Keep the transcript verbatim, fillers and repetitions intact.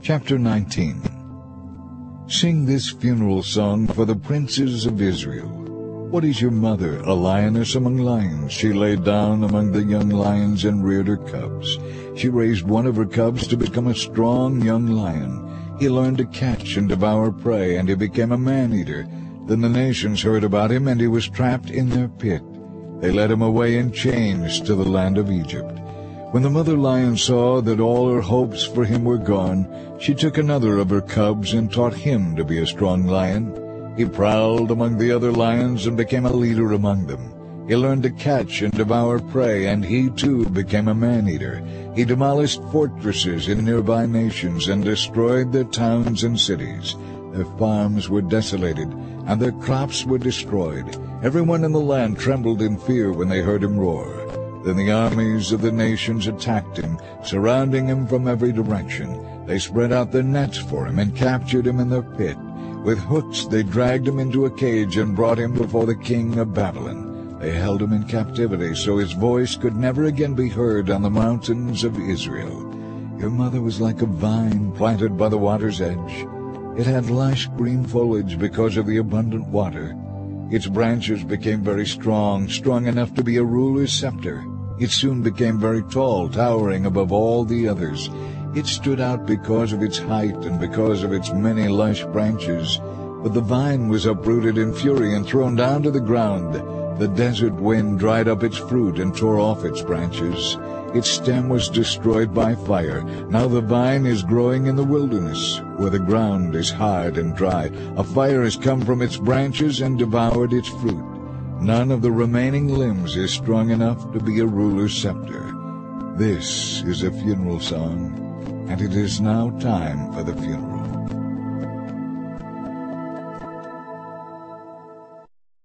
Chapter nineteen. Sing this funeral song for the princes of Israel. What is your mother? A lioness among lions. She lay down among the young lions and reared her cubs. She raised one of her cubs to become a strong young lion. He learned to catch and devour prey, and he became a man-eater. Then the nations heard about him, and he was trapped in their pit. They led him away in chains to the land of Egypt. When the mother lion saw that all her hopes for him were gone, she took another of her cubs and taught him to be a strong lion. He prowled among the other lions and became a leader among them. He learned to catch and devour prey, and he too became a man-eater. He demolished fortresses in nearby nations and destroyed their towns and cities. Their farms were desolated, and their crops were destroyed. Everyone in the land trembled in fear when they heard him roar. Then the armies of the nations attacked him, surrounding him from every direction. They spread out their nets for him and captured him in their pit. With hooks they dragged him into a cage and brought him before the king of Babylon. They held him in captivity, so his voice could never again be heard on the mountains of Israel. Your mother was like a vine planted by the water's edge. It had lush green foliage because of the abundant water. Its branches became very strong, strong enough to be a ruler's scepter. It soon became very tall, towering above all the others. It stood out because of its height and because of its many lush branches. But the vine was uprooted in fury and thrown down to the ground. The desert wind dried up its fruit and tore off its branches. Its stem was destroyed by fire. Now the vine is growing in the wilderness, where the ground is hard and dry. A fire has come from its branches and devoured its fruit. None of the remaining limbs is strong enough to be a ruler's scepter. This is a funeral song, and it is now time for the funeral.